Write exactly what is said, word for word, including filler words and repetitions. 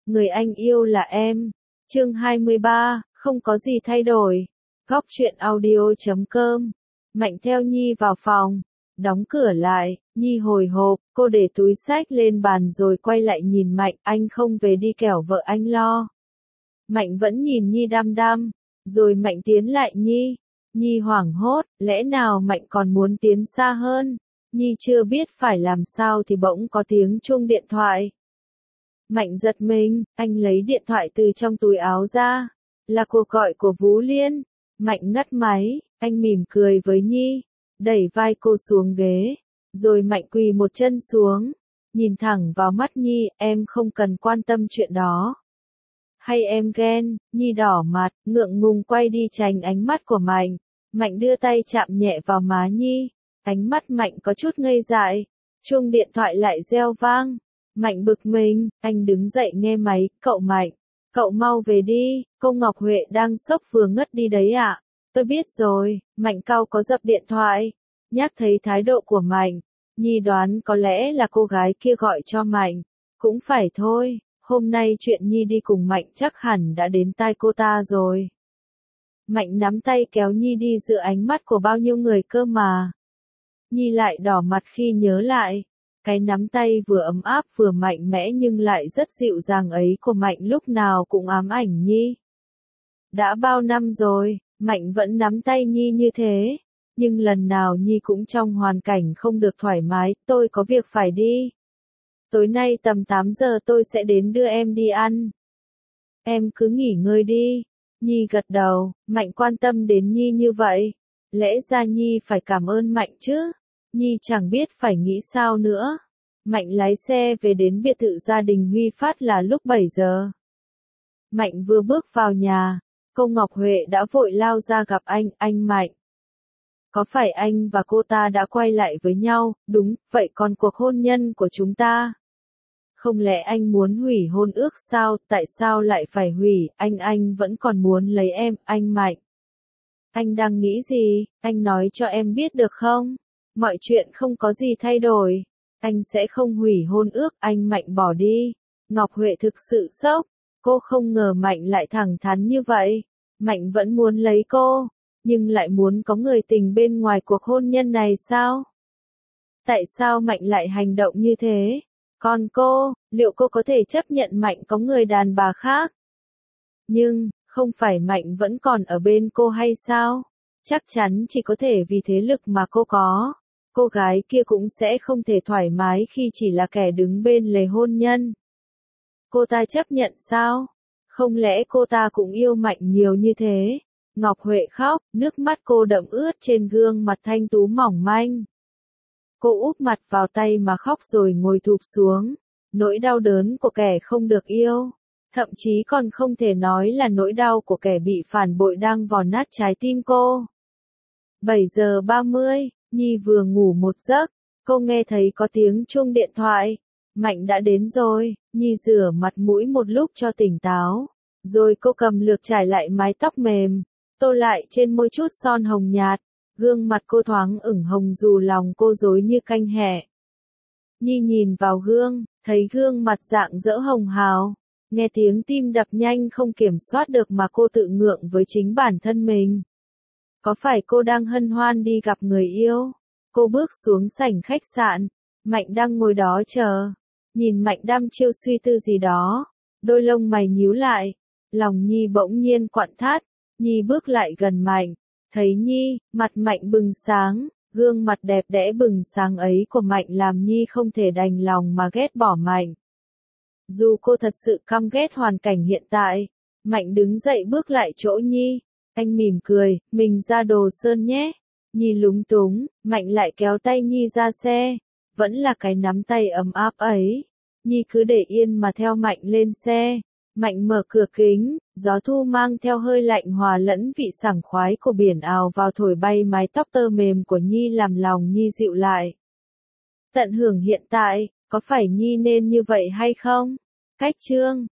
người anh yêu là em. Chương hai mươi ba, không có gì thay đổi. Góc truyện audio chấm com. Mạnh theo Nhi vào phòng, đóng cửa lại, Nhi hồi hộp, cô để túi xách lên bàn rồi quay lại nhìn Mạnh, anh không về đi kẻo vợ anh lo. Mạnh vẫn nhìn Nhi đăm đăm, rồi Mạnh tiến lại Nhi. Nhi hoảng hốt, lẽ nào Mạnh còn muốn tiến xa hơn? Nhi chưa biết phải làm sao thì bỗng có tiếng chuông điện thoại. Mạnh giật mình, anh lấy điện thoại từ trong túi áo ra. Là cuộc gọi của Vũ Liên. Mạnh ngắt máy, anh mỉm cười với Nhi, đẩy vai cô xuống ghế, rồi Mạnh quỳ một chân xuống, nhìn thẳng vào mắt Nhi, em không cần quan tâm chuyện đó. Hay em ghen? Nhi đỏ mặt, ngượng ngùng quay đi tránh ánh mắt của Mạnh. Mạnh đưa tay chạm nhẹ vào má Nhi, ánh mắt Mạnh có chút ngây dại, chuông điện thoại lại reo vang. Mạnh bực mình, anh đứng dậy nghe máy, cậu Mạnh, cậu mau về đi, cô Ngọc Huệ đang sốc vừa ngất đi đấy ạ. À? Tôi biết rồi, Mạnh cau có dập điện thoại, nhắc thấy thái độ của Mạnh, Nhi đoán có lẽ là cô gái kia gọi cho Mạnh, cũng phải thôi, hôm nay chuyện Nhi đi cùng Mạnh chắc hẳn đã đến tai cô ta rồi. Mạnh nắm tay kéo Nhi đi giữa ánh mắt của bao nhiêu người cơ mà. Nhi lại đỏ mặt khi nhớ lại. Cái nắm tay vừa ấm áp vừa mạnh mẽ nhưng lại rất dịu dàng ấy của Mạnh lúc nào cũng ám ảnh Nhi. Đã bao năm rồi, Mạnh vẫn nắm tay Nhi như thế, nhưng lần nào Nhi cũng trong hoàn cảnh không được thoải mái, tôi có việc phải đi. Tối nay tầm tám giờ tôi sẽ đến đưa em đi ăn. Em cứ nghỉ ngơi đi. Nhi gật đầu, Mạnh quan tâm đến Nhi như vậy. Lẽ ra Nhi phải cảm ơn Mạnh chứ. Nhi chẳng biết phải nghĩ sao nữa. Mạnh lái xe về đến biệt thự gia đình Huy Phát là lúc bảy giờ. Mạnh vừa bước vào nhà, cô Ngọc Huệ đã vội lao ra gặp anh, anh Mạnh. Có phải anh và cô ta đã quay lại với nhau? Đúng, vậy còn cuộc hôn nhân của chúng ta? Không lẽ anh muốn hủy hôn ước sao? Tại sao lại phải hủy? Anh anh vẫn còn muốn lấy em, anh Mạnh. Anh đang nghĩ gì? Anh nói cho em biết được không? Mọi chuyện không có gì thay đổi. Anh sẽ không hủy hôn ước, anh Mạnh bỏ đi. Ngọc Huệ thực sự sốc. Cô không ngờ Mạnh lại thẳng thắn như vậy. Mạnh vẫn muốn lấy cô, nhưng lại muốn có người tình bên ngoài cuộc hôn nhân này sao? Tại sao Mạnh lại hành động như thế? Còn cô, liệu cô có thể chấp nhận Mạnh có người đàn bà khác? Nhưng, không phải Mạnh vẫn còn ở bên cô hay sao? Chắc chắn chỉ có thể vì thế lực mà cô có. Cô gái kia cũng sẽ không thể thoải mái khi chỉ là kẻ đứng bên lề hôn nhân. Cô ta chấp nhận sao? Không lẽ cô ta cũng yêu Mạnh nhiều như thế? Ngọc Huệ khóc, nước mắt cô đẫm ướt trên gương mặt thanh tú mỏng manh. Cô úp mặt vào tay mà khóc rồi ngồi thụp xuống. Nỗi đau đớn của kẻ không được yêu. Thậm chí còn không thể nói là nỗi đau của kẻ bị phản bội đang vò nát trái tim cô. bảy giờ ba mươi, Nhi vừa ngủ một giấc, cô nghe thấy có tiếng chuông điện thoại. Mạnh đã đến rồi, Nhi rửa mặt mũi một lúc cho tỉnh táo. Rồi cô cầm lược trải lại mái tóc mềm, tô lại trên môi chút son hồng nhạt. Gương mặt cô thoáng ửng hồng dù lòng cô rối như canh hẹ. Nhi nhìn vào gương, thấy gương mặt rạng rỡ hồng hào. Nghe tiếng tim đập nhanh không kiểm soát được mà cô tự ngượng với chính bản thân mình. Có phải cô đang hân hoan đi gặp người yêu? Cô bước xuống sảnh khách sạn. Mạnh đang ngồi đó chờ. Nhìn Mạnh đăm chiêu suy tư gì đó. Đôi lông mày nhíu lại. Lòng Nhi bỗng nhiên quặn thắt. Nhi bước lại gần Mạnh. Thấy Nhi, mặt Mạnh bừng sáng. Gương mặt đẹp đẽ bừng sáng ấy của Mạnh làm Nhi không thể đành lòng mà ghét bỏ Mạnh. Dù cô thật sự căm ghét hoàn cảnh hiện tại. Mạnh đứng dậy bước lại chỗ Nhi. Anh mỉm cười, mình ra Đồ Sơn nhé. Nhi lúng túng, Mạnh lại kéo tay Nhi ra xe. Vẫn là cái nắm tay ấm áp ấy. Nhi cứ để yên mà theo Mạnh lên xe. Mạnh mở cửa kính, gió thu mang theo hơi lạnh hòa lẫn vị sảng khoái của biển ào vào thổi bay mái tóc tơ mềm của Nhi làm lòng Nhi dịu lại. Tận hưởng hiện tại, có phải Nhi nên như vậy hay không? Cách chương